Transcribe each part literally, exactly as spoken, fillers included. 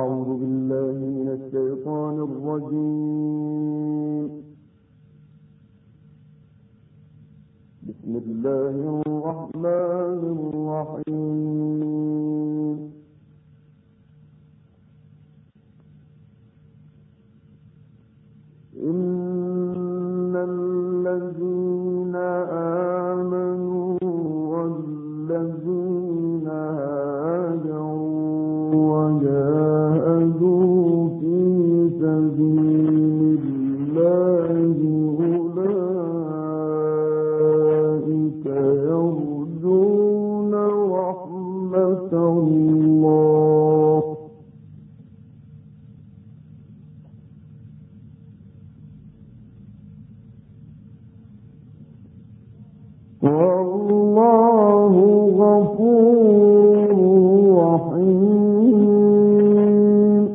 أعوذ بالله من الشيطان الرجيم. بسم الله الرحمن الرحيم. إن الذين آمنوا والذين هاجروا وجاهدوا في سبيل الله أولئك يرجون رحمة الله. والله غفور رحيم.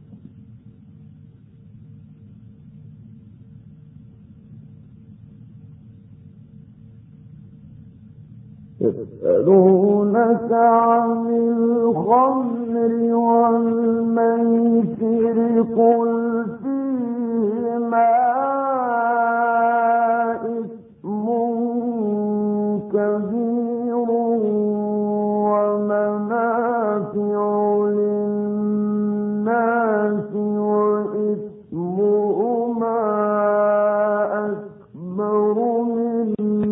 يسألونك عن الخمر والميسر قل فيهما كبير ومنافع للناس وإثمهما أكبر من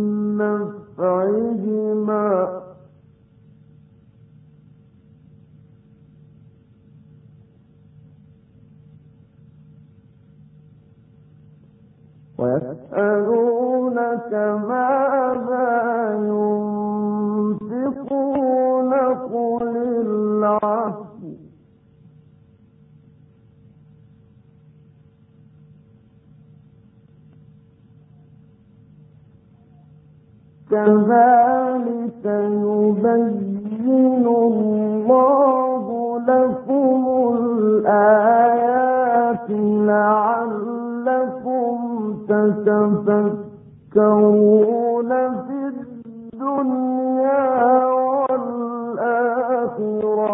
نفعهما ويسألونك ماذا ينفقون قل العفو كذلك يبين الله لكم الآيات لعلكم تتفكرون في الدنيا والآخرة.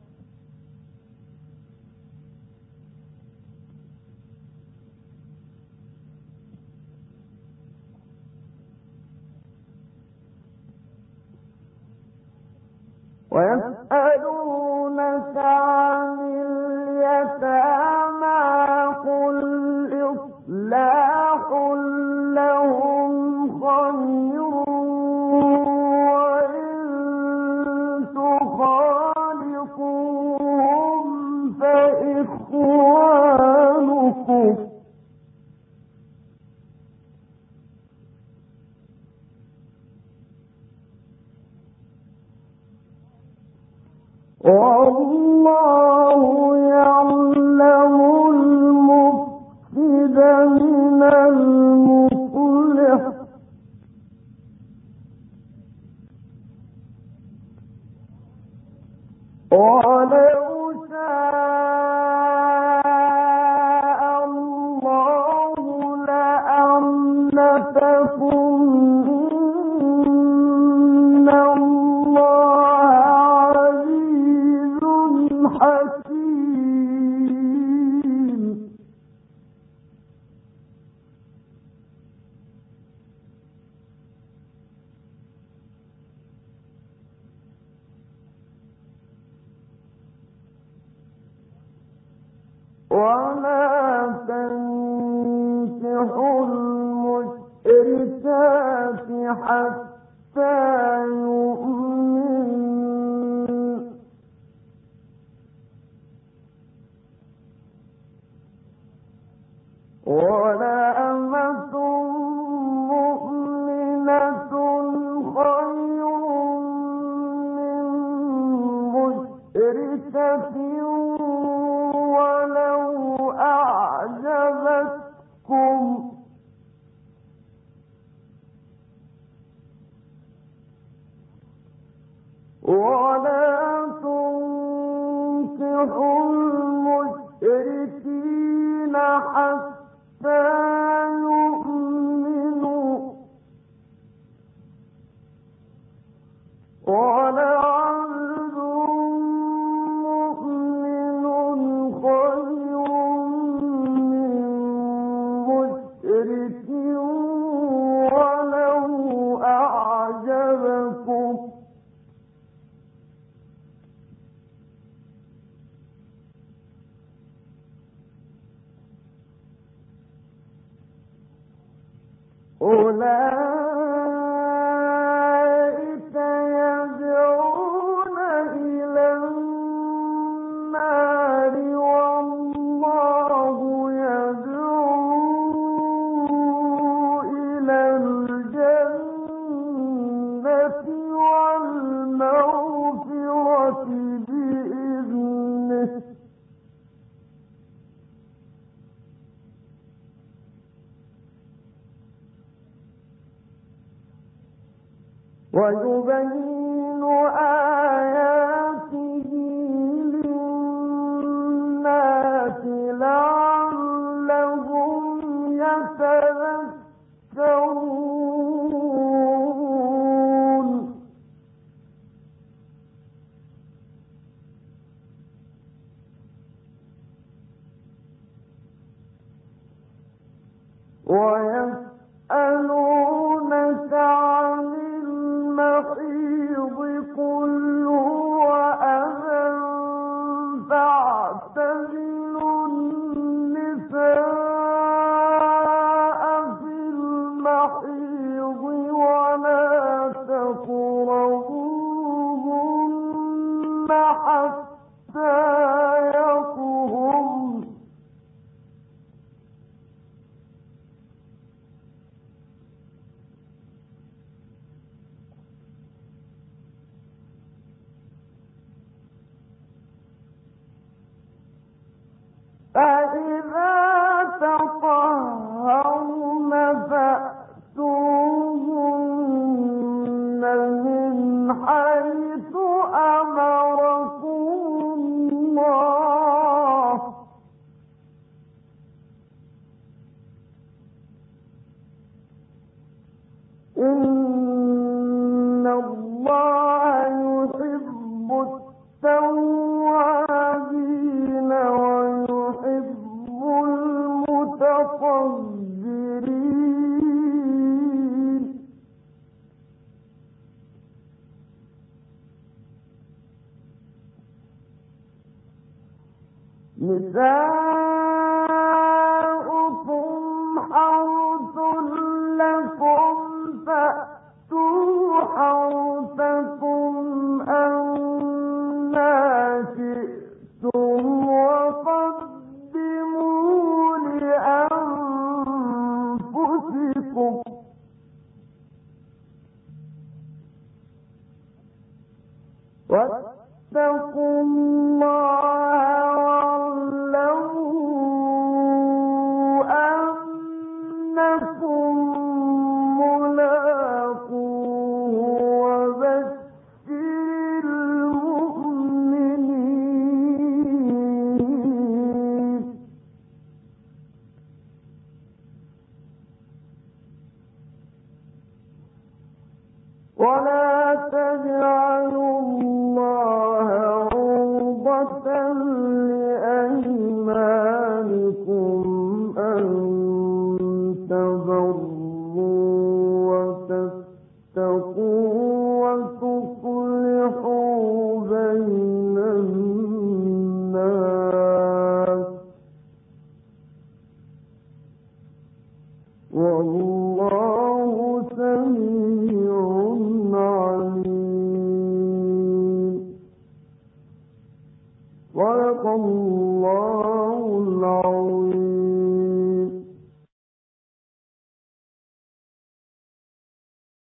ويسألونك عن اليتامى قل إصلاح لهم خير وإن تخالطوهم فإخوانكم والله يعلم المفسد من المصلح ولو شاء الله لأعنتكم إن الله حكيم. ولا تنكحوا المشركات حتى يؤمنوا ولأمة مؤمنة خير من مشركة ولو أعجبتكم ولا تنكحوا المشركين حتى يؤمنوا ولعبد مؤمن أولئك يدعون إلى النار والله يدعو إلى الجنة والمغفرة بإذنه ويبين آياته للناس لعلهم يتذكرون ويسألونك عن المحيض قل هو أذى فاعتزلوا النساء في المحيض ولا تقربوهن حتى يطهرن فإذا تطهرن فأتوهن من حيث أمركم الله إن الله يحب التوابين ويحب المتطهرين نساؤكم حرث لكم فأتوا حرثكم أنى شئتم وقدموا لأنفسكم واتقوا الله واعلموا أنكم ملاقوه وبشر المؤمنين ولا تجعلوا الله عرضة لأيمانكم أن تبروا وتتقوا وتصلحوا بين الناس والله سميع عليم صدق الله العظيم